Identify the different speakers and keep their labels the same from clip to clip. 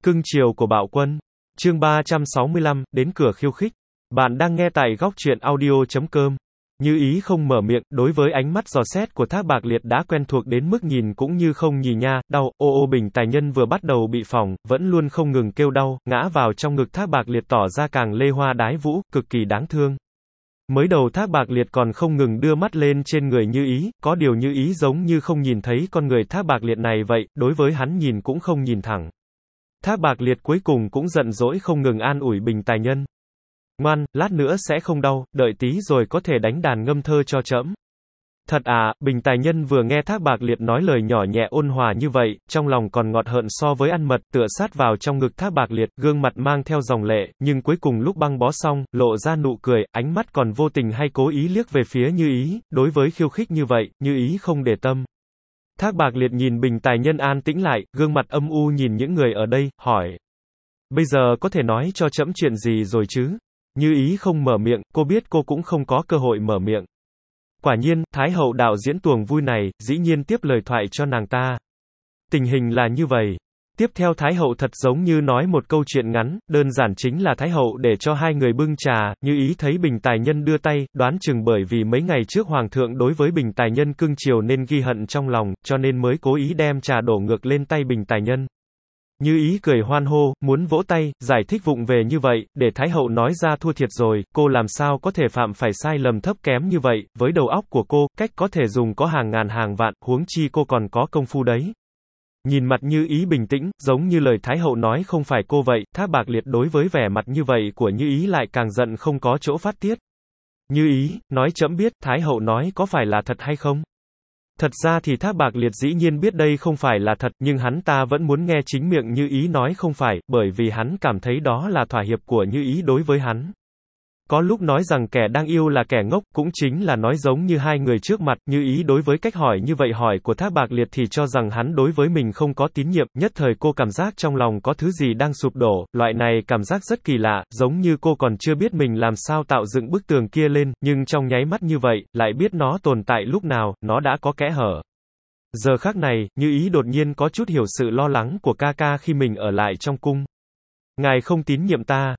Speaker 1: Cưng chiều của Bạo Quân. Chương 365, đến cửa khiêu khích. Bạn đang nghe tại góc truyện audio.com. Như ý không mở miệng, đối với ánh mắt dò xét của Thác Bạc Liệt đã quen thuộc đến mức nhìn cũng như không nhìn nha, đau, ô Bình Tài Nhân vừa bắt đầu bị phỏng, vẫn luôn không ngừng kêu đau, ngã vào trong ngực Thác Bạc Liệt tỏ ra càng lê hoa đái vũ, cực kỳ đáng thương. Mới đầu Thác Bạc Liệt còn không ngừng đưa mắt lên trên người Như Ý, có điều Như Ý giống như không nhìn thấy con người Thác Bạc Liệt này vậy, đối với hắn nhìn cũng không nhìn thẳng. Thác Bạc Liệt cuối cùng cũng giận dỗi không ngừng an ủi Bình Tài Nhân. Ngoan, lát nữa sẽ không đau, đợi tí rồi có thể đánh đàn ngâm thơ cho trẫm. Thật à, Bình Tài Nhân vừa nghe Thác Bạc Liệt nói lời nhỏ nhẹ ôn hòa như vậy, trong lòng còn ngọt hờn so với ăn mật, tựa sát vào trong ngực Thác Bạc Liệt, gương mặt mang theo dòng lệ, nhưng cuối cùng lúc băng bó xong, lộ ra nụ cười, ánh mắt còn vô tình hay cố ý liếc về phía Như Ý, đối với khiêu khích như vậy, Như Ý không để tâm. Thác Bạc Liệt nhìn Bình Tài Nhân an tĩnh lại, gương mặt âm u nhìn những người ở đây, hỏi. Bây giờ có thể nói cho trẫm chuyện gì rồi chứ? Như Ý không mở miệng, cô biết cô cũng không có cơ hội mở miệng. Quả nhiên, Thái hậu đạo diễn tuồng vui này, dĩ nhiên tiếp lời thoại cho nàng ta. Tình hình là như vậy. Tiếp theo Thái hậu thật giống như nói một câu chuyện ngắn, đơn giản chính là Thái hậu để cho hai người bưng trà, Như Ý thấy Bình Tài Nhân đưa tay, đoán chừng bởi vì mấy ngày trước Hoàng thượng đối với Bình Tài Nhân cưng chiều nên ghi hận trong lòng, cho nên mới cố ý đem trà đổ ngược lên tay Bình Tài Nhân. Như Ý cười hoan hô, muốn vỗ tay, giải thích vụng về như vậy, để Thái hậu nói ra thua thiệt rồi, cô làm sao có thể phạm phải sai lầm thấp kém như vậy, với đầu óc của cô, cách có thể dùng có hàng ngàn hàng vạn, huống chi cô còn có công phu đấy. Nhìn mặt Như Ý bình tĩnh, giống như lời Thái hậu nói không phải cô vậy, Thác Bạc Liệt đối với vẻ mặt như vậy của Như Ý lại càng giận không có chỗ phát tiết. Như Ý, nói trẫm biết, Thái hậu nói có phải là thật hay không? Thật ra thì Thác Bạc Liệt dĩ nhiên biết đây không phải là thật, nhưng hắn ta vẫn muốn nghe chính miệng Như Ý nói không phải, bởi vì hắn cảm thấy đó là thỏa hiệp của Như Ý đối với hắn. Có lúc nói rằng kẻ đang yêu là kẻ ngốc, cũng chính là nói giống như hai người trước mặt, Như Ý đối với cách hỏi như vậy hỏi của Thác Bạc Liệt thì cho rằng hắn đối với mình không có tín nhiệm, nhất thời cô cảm giác trong lòng có thứ gì đang sụp đổ, loại này cảm giác rất kỳ lạ, giống như cô còn chưa biết mình làm sao tạo dựng bức tường kia lên, nhưng trong nháy mắt như vậy, lại biết nó tồn tại lúc nào, nó đã có kẽ hở. Giờ khắc này, Như Ý đột nhiên có chút hiểu sự lo lắng của ca ca khi mình ở lại trong cung. Ngài không tín nhiệm ta.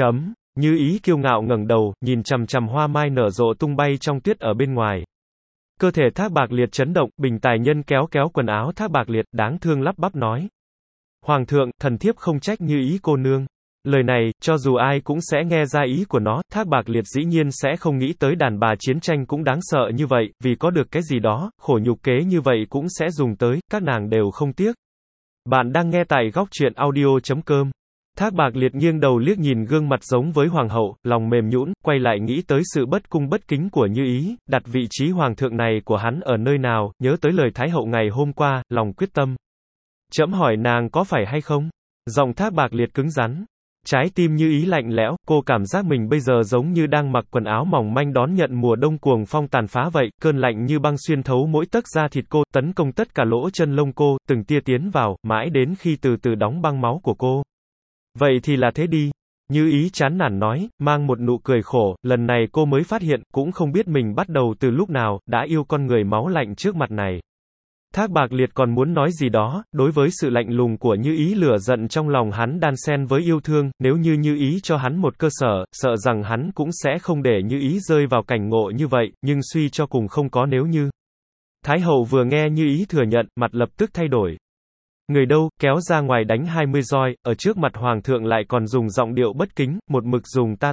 Speaker 1: Như Ý kiêu ngạo ngẩng đầu, nhìn chằm chằm hoa mai nở rộ tung bay trong tuyết ở bên ngoài. Cơ thể Thác Bạc Liệt chấn động, Bình Tài Nhân kéo kéo quần áo Thác Bạc Liệt, đáng thương lắp bắp nói. Hoàng thượng, thần thiếp không trách Như Ý cô nương. Lời này, cho dù ai cũng sẽ nghe ra ý của nó, Thác Bạc Liệt dĩ nhiên sẽ không nghĩ tới đàn bà chiến tranh cũng đáng sợ như vậy, vì có được cái gì đó, khổ nhục kế như vậy cũng sẽ dùng tới, các nàng đều không tiếc. Bạn đang nghe tại góc truyện audio.com. Thác Bạc Liệt nghiêng đầu liếc nhìn gương mặt giống với hoàng hậu, lòng mềm nhũn, quay lại nghĩ tới sự bất cung bất kính của Như Ý, đặt vị trí hoàng thượng này của hắn ở nơi nào, nhớ tới lời Thái hậu ngày hôm qua, lòng quyết tâm. Trẫm hỏi nàng có phải hay không? Giọng Thác Bạc Liệt cứng rắn. Trái tim Như Ý lạnh lẽo, cô cảm giác mình bây giờ giống như đang mặc quần áo mỏng manh đón nhận mùa đông cuồng phong tàn phá vậy, cơn lạnh như băng xuyên thấu mỗi tấc da thịt cô, tấn công tất cả lỗ chân lông cô, từng tia tiến vào, mãi đến khi từ từ đóng băng máu của cô. Vậy thì là thế đi. Như Ý chán nản nói, mang một nụ cười khổ, lần này cô mới phát hiện, cũng không biết mình bắt đầu từ lúc nào, đã yêu con người máu lạnh trước mặt này. Thác Bạc Liệt còn muốn nói gì đó, đối với sự lạnh lùng của Như Ý lửa giận trong lòng hắn đan xen với yêu thương, nếu như Như Ý cho hắn một cơ sở, sợ rằng hắn cũng sẽ không để Như Ý rơi vào cảnh ngộ như vậy, nhưng suy cho cùng không có nếu như. Thái hậu vừa nghe Như Ý thừa nhận, mặt lập tức thay đổi. Người đâu, kéo ra ngoài đánh 20 roi, ở trước mặt hoàng thượng lại còn dùng giọng điệu bất kính, một mực dùng ta.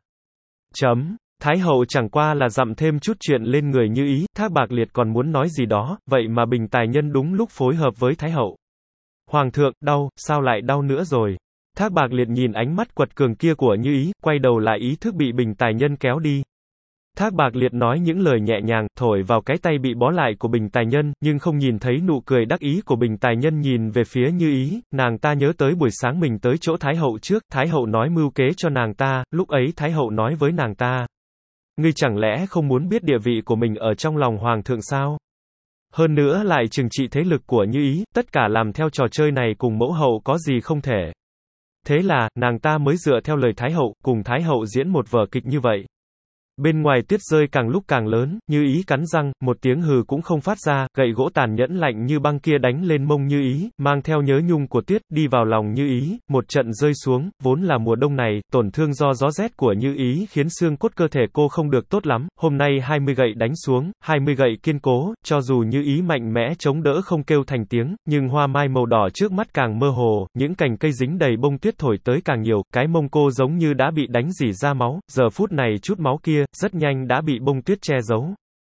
Speaker 1: Thái hậu chẳng qua là dặm thêm chút chuyện lên người Như Ý, Thác Bạc Liệt còn muốn nói gì đó, vậy mà Bình Tài Nhân đúng lúc phối hợp với Thái hậu. Hoàng thượng, đau, sao lại đau nữa rồi? Thác Bạc Liệt nhìn ánh mắt quật cường kia của Như Ý, quay đầu lại ý thức bị Bình Tài Nhân kéo đi. Thác Bạc Liệt nói những lời nhẹ nhàng, thổi vào cái tay bị bó lại của Bình Tài Nhân, nhưng không nhìn thấy nụ cười đắc ý của Bình Tài Nhân nhìn về phía Như Ý, nàng ta nhớ tới buổi sáng mình tới chỗ Thái hậu trước, Thái hậu nói mưu kế cho nàng ta, lúc ấy Thái hậu nói với nàng ta. Ngươi chẳng lẽ không muốn biết địa vị của mình ở trong lòng hoàng thượng sao? Hơn nữa lại trừng trị thế lực của Như Ý, tất cả làm theo trò chơi này cùng mẫu hậu có gì không thể. Thế là, nàng ta mới dựa theo lời Thái hậu, cùng Thái hậu diễn một vở kịch như vậy. Bên ngoài tuyết rơi càng lúc càng lớn, Như Ý cắn răng, một tiếng hừ cũng không phát ra, gậy gỗ tàn nhẫn lạnh như băng kia đánh lên mông Như Ý, mang theo nhớ nhung của tuyết, đi vào lòng Như Ý, một trận rơi xuống, vốn là mùa đông này, tổn thương do gió rét của Như Ý khiến xương cốt cơ thể cô không được tốt lắm, hôm nay 20 gậy đánh xuống, 20 gậy kiên cố, cho dù Như Ý mạnh mẽ chống đỡ không kêu thành tiếng, nhưng hoa mai màu đỏ trước mắt càng mơ hồ, những cành cây dính đầy bông tuyết thổi tới càng nhiều, cái mông cô giống như đã bị đánh rỉ ra máu, giờ phút này chút máu kia, rất nhanh đã bị bông tuyết che giấu.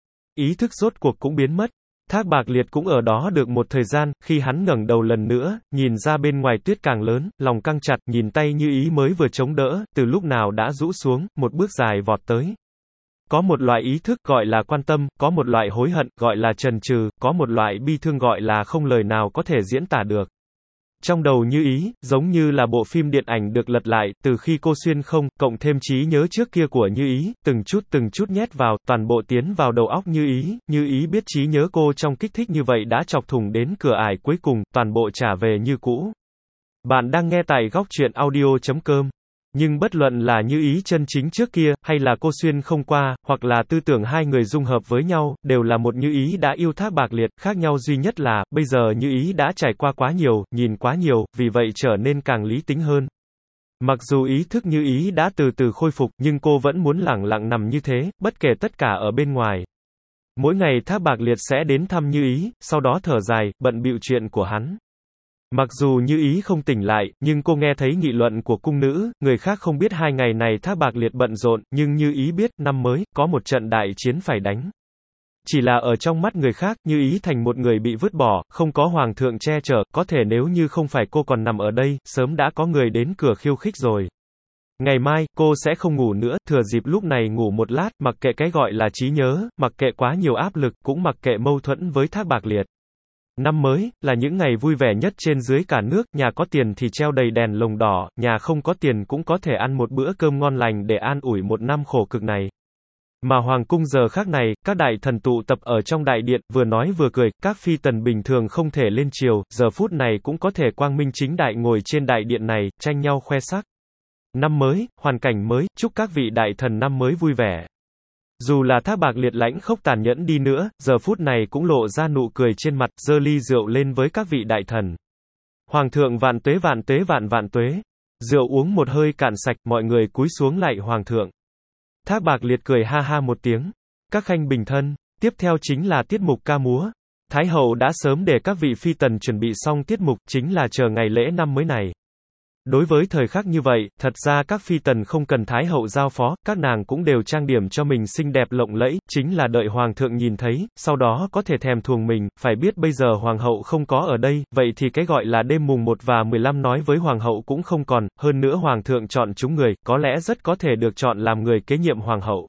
Speaker 1: Ý thức rốt cuộc cũng biến mất. Thác Bạc Liệt cũng ở đó được một thời gian, khi hắn ngẩng đầu lần nữa, nhìn ra bên ngoài tuyết càng lớn, lòng căng chặt, nhìn tay Như Ý mới vừa chống đỡ, từ lúc nào đã rũ xuống, một bước dài vọt tới. Có một loại ý thức gọi là quan tâm, có một loại hối hận gọi là chần chừ, có một loại bi thương gọi là không lời nào có thể diễn tả được. Trong đầu Như Ý, giống như là bộ phim điện ảnh được lật lại, từ khi cô xuyên không, cộng thêm trí nhớ trước kia của Như Ý, từng chút nhét vào, toàn bộ tiến vào đầu óc Như Ý biết trí nhớ cô trong kích thích như vậy đã chọc thủng đến cửa ải cuối cùng, toàn bộ trả về như cũ. Bạn đang nghe tại góc truyện audio.com. Nhưng bất luận là Như Ý chân chính trước kia, hay là cô xuyên không qua, hoặc là tư tưởng hai người dung hợp với nhau, đều là một Như Ý đã yêu Thác Bạc Liệt, khác nhau duy nhất là, bây giờ Như Ý đã trải qua quá nhiều, nhìn quá nhiều, vì vậy trở nên càng lý tính hơn. Mặc dù ý thức Như Ý đã từ từ khôi phục, nhưng cô vẫn muốn lẳng lặng nằm như thế, bất kể tất cả ở bên ngoài. Mỗi ngày Thác Bạc Liệt sẽ đến thăm Như Ý, sau đó thở dài, bận bịu chuyện của hắn. Mặc dù Như Ý không tỉnh lại, nhưng cô nghe thấy nghị luận của cung nữ, người khác không biết 2 ngày này Thác Bạc Liệt bận rộn, nhưng Như Ý biết, năm mới, có một trận đại chiến phải đánh. Chỉ là ở trong mắt người khác, Như Ý thành một người bị vứt bỏ, không có hoàng thượng che chở, có thể nếu như không phải cô còn nằm ở đây, sớm đã có người đến cửa khiêu khích rồi. Ngày mai, cô sẽ không ngủ nữa, thừa dịp lúc này ngủ một lát, mặc kệ cái gọi là trí nhớ, mặc kệ quá nhiều áp lực, cũng mặc kệ mâu thuẫn với Thác Bạc Liệt. Năm mới, là những ngày vui vẻ nhất trên dưới cả nước, nhà có tiền thì treo đầy đèn lồng đỏ, nhà không có tiền cũng có thể ăn một bữa cơm ngon lành để an ủi một năm khổ cực này. Mà hoàng cung giờ khác này, các đại thần tụ tập ở trong đại điện, vừa nói vừa cười, các phi tần bình thường không thể lên triều, giờ phút này cũng có thể quang minh chính đại ngồi trên đại điện này, tranh nhau khoe sắc. Năm mới, hoàn cảnh mới, chúc các vị đại thần năm mới vui vẻ. Dù là Thác Bạc Liệt lãnh khốc tàn nhẫn đi nữa, giờ phút này cũng lộ ra nụ cười trên mặt, giơ ly rượu lên với các vị đại thần. Hoàng thượng vạn tuế vạn tuế vạn vạn tuế. Rượu uống một hơi cạn sạch, mọi người cúi xuống lạy hoàng thượng. Thác Bạc Liệt cười ha ha một tiếng. Các khanh bình thân, tiếp theo chính là tiết mục ca múa. Thái hậu đã sớm để các vị phi tần chuẩn bị xong tiết mục, chính là chờ ngày lễ năm mới này. Đối với thời khắc như vậy, thật ra các phi tần không cần Thái hậu giao phó, các nàng cũng đều trang điểm cho mình xinh đẹp lộng lẫy, chính là đợi hoàng thượng nhìn thấy, sau đó có thể thèm thuồng mình, phải biết bây giờ hoàng hậu không có ở đây, vậy thì cái gọi là đêm mùng 1 và 15 nói với hoàng hậu cũng không còn, hơn nữa hoàng thượng chọn chúng người, có lẽ rất có thể được chọn làm người kế nhiệm hoàng hậu.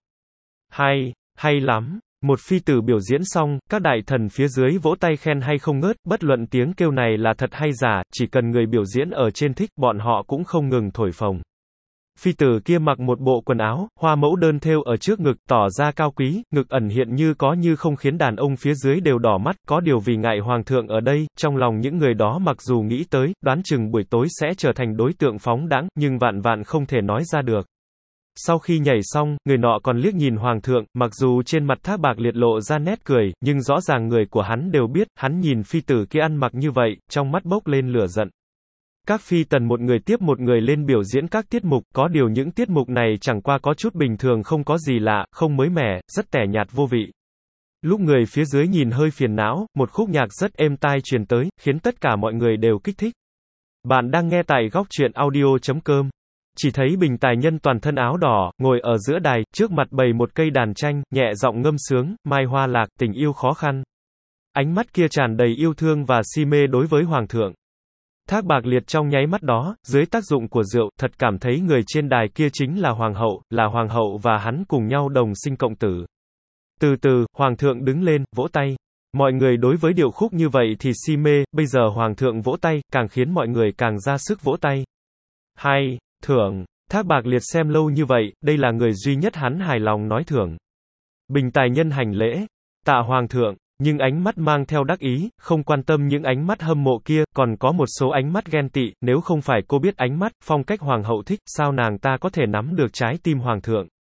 Speaker 1: Hay lắm. Một phi tử biểu diễn xong, các đại thần phía dưới vỗ tay khen hay không ngớt, bất luận tiếng kêu này là thật hay giả, chỉ cần người biểu diễn ở trên thích, bọn họ cũng không ngừng thổi phồng. Phi tử kia mặc một bộ quần áo, hoa mẫu đơn thêu ở trước ngực, tỏ ra cao quý, ngực ẩn hiện như có như không khiến đàn ông phía dưới đều đỏ mắt, có điều vì ngại hoàng thượng ở đây, trong lòng những người đó mặc dù nghĩ tới, đoán chừng buổi tối sẽ trở thành đối tượng phóng đãng, nhưng vạn vạn không thể nói ra được. Sau khi nhảy xong, người nọ còn liếc nhìn hoàng thượng, mặc dù trên mặt Thác Bạc Liệt lộ ra nét cười, nhưng rõ ràng người của hắn đều biết, hắn nhìn phi tử kia ăn mặc như vậy, trong mắt bốc lên lửa giận. Các phi tần một người tiếp một người lên biểu diễn các tiết mục, có điều những tiết mục này chẳng qua có chút bình thường không có gì lạ, không mới mẻ, rất tẻ nhạt vô vị. Lúc người phía dưới nhìn hơi phiền não, một khúc nhạc rất êm tai truyền tới, khiến tất cả mọi người đều kích thích. Bạn đang nghe tại góc truyện audio.com. Chỉ thấy Bình Tài Nhân toàn thân áo đỏ, ngồi ở giữa đài, trước mặt bày một cây đàn tranh, nhẹ giọng ngâm sướng, mai hoa lạc, tình yêu khó khăn. Ánh mắt kia tràn đầy yêu thương và si mê đối với hoàng thượng. Thác Bạc Liệt trong nháy mắt đó, dưới tác dụng của rượu, thật cảm thấy người trên đài kia chính là hoàng hậu và hắn cùng nhau đồng sinh cộng tử. Từ từ, hoàng thượng đứng lên, vỗ tay. Mọi người đối với điệu khúc như vậy thì si mê, bây giờ hoàng thượng vỗ tay, càng khiến mọi người càng ra sức vỗ tay. Hay. Thưởng. Thác Bạc Liệt xem lâu như vậy, đây là người duy nhất hắn hài lòng nói thưởng. Bình Tài Nhân hành lễ. Tạ hoàng thượng, nhưng ánh mắt mang theo đắc ý, không quan tâm những ánh mắt hâm mộ kia, còn có một số ánh mắt ghen tị, nếu không phải cô biết ánh mắt, phong cách hoàng hậu thích, sao nàng ta có thể nắm được trái tim hoàng thượng.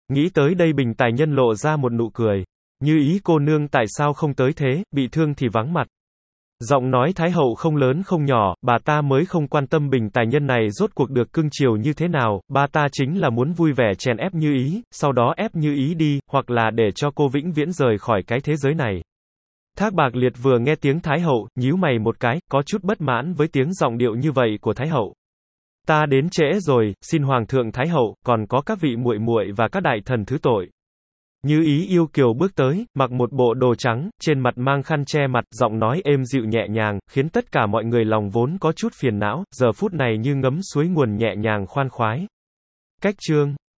Speaker 1: Nghĩ tới đây Bình Tài Nhân lộ ra một nụ cười. Như Ý cô nương tại sao không tới thế, bị thương thì vắng mặt. Giọng nói Thái hậu không lớn không nhỏ, bà ta mới không quan tâm Bình Tài Nhân này rốt cuộc được cưng chiều như thế nào, bà ta chính là muốn vui vẻ chèn ép Như Ý, sau đó ép Như Ý đi, hoặc là để cho cô vĩnh viễn rời khỏi cái thế giới này. Thác Bạc Liệt vừa nghe tiếng Thái hậu, nhíu mày một cái, có chút bất mãn với tiếng giọng điệu như vậy của Thái hậu. Ta đến trễ rồi, xin Hoàng thượng Thái hậu, còn có các vị muội muội và các đại thần thứ tội. Như Ý yêu kiều bước tới, mặc một bộ đồ trắng, trên mặt mang khăn che mặt, giọng nói êm dịu nhẹ nhàng, khiến tất cả mọi người lòng vốn có chút phiền não, giờ phút này như ngấm suối nguồn nhẹ nhàng khoan khoái. Cách chương